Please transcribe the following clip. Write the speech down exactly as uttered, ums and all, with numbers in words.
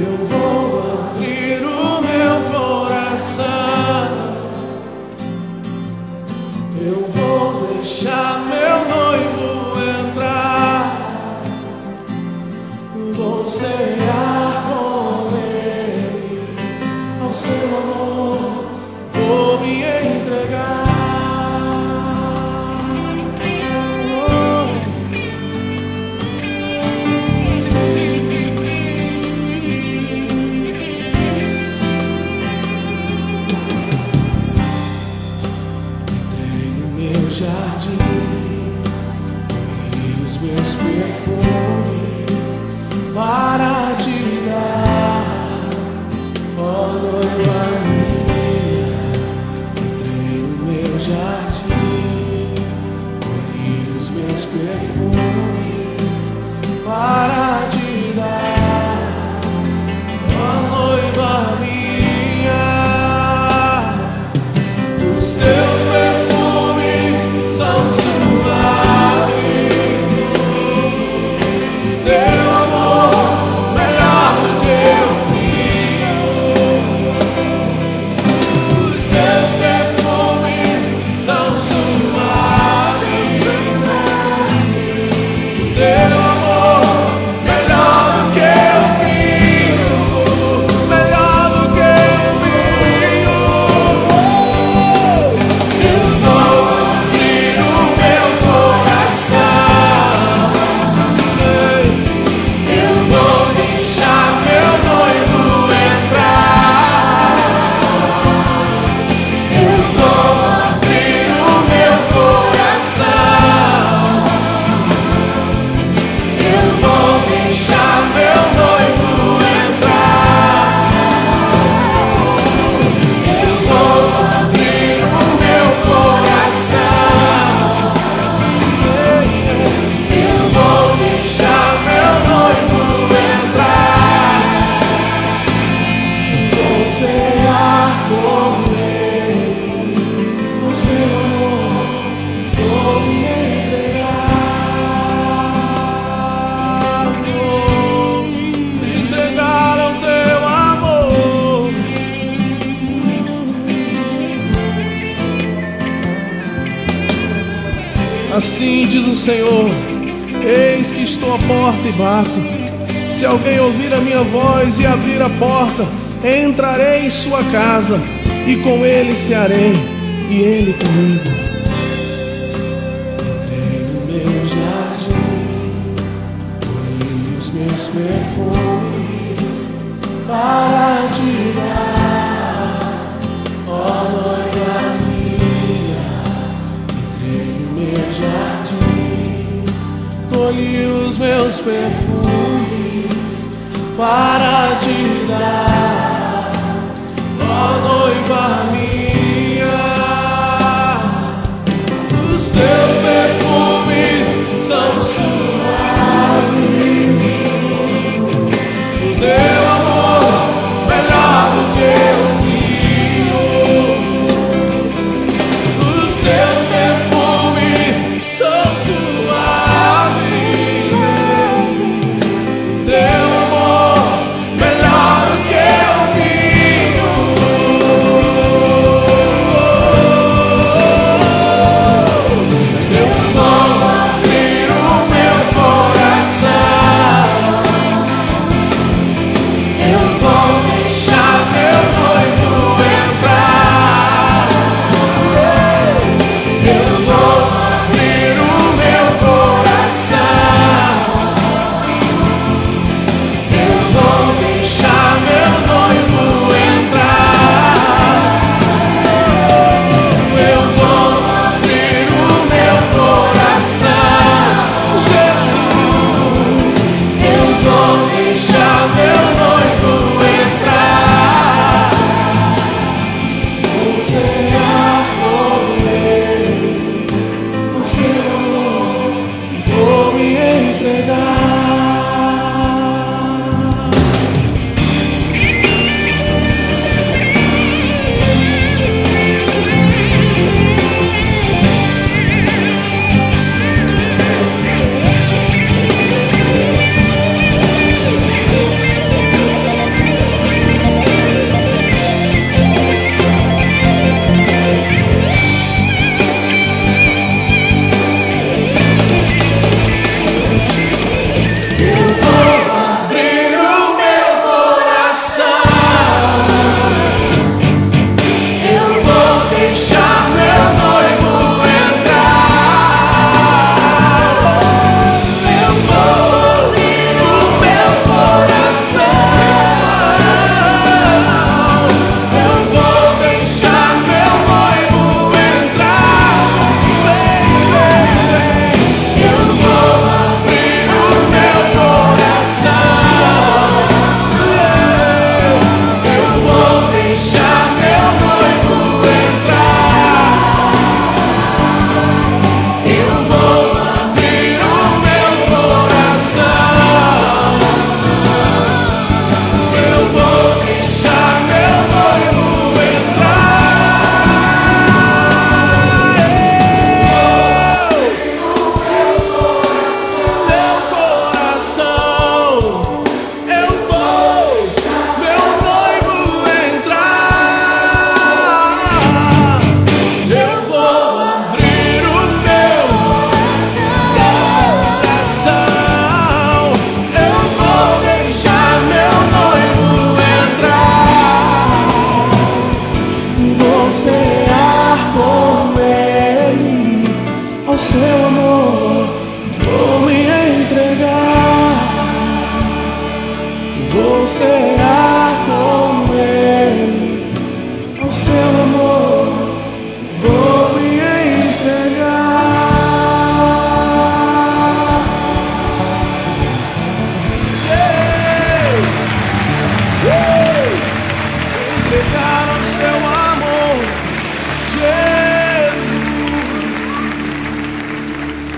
Eu vou abrir o meu coração, eu vou deixar meu noivo entrar, vou cear com ele, ao seu amor vou me entregar. Meus perfumes para te dar, ó noiva minha. Entrei no meu jardim, colhi os meus perfumes para te dar, ó noiva minha. Os teus perfumes são suaves, assim diz o Senhor: eis que estou à porta e bato. Se alguém ouvir a minha voz e abrir a porta, entrarei em sua casa, e com ele cearei, e ele comigo. Entrei no meu jardim, colhi os meus perfumes para te dar, ó noiva minha. Entrei no meu jardim, colhi os meus perfumes para te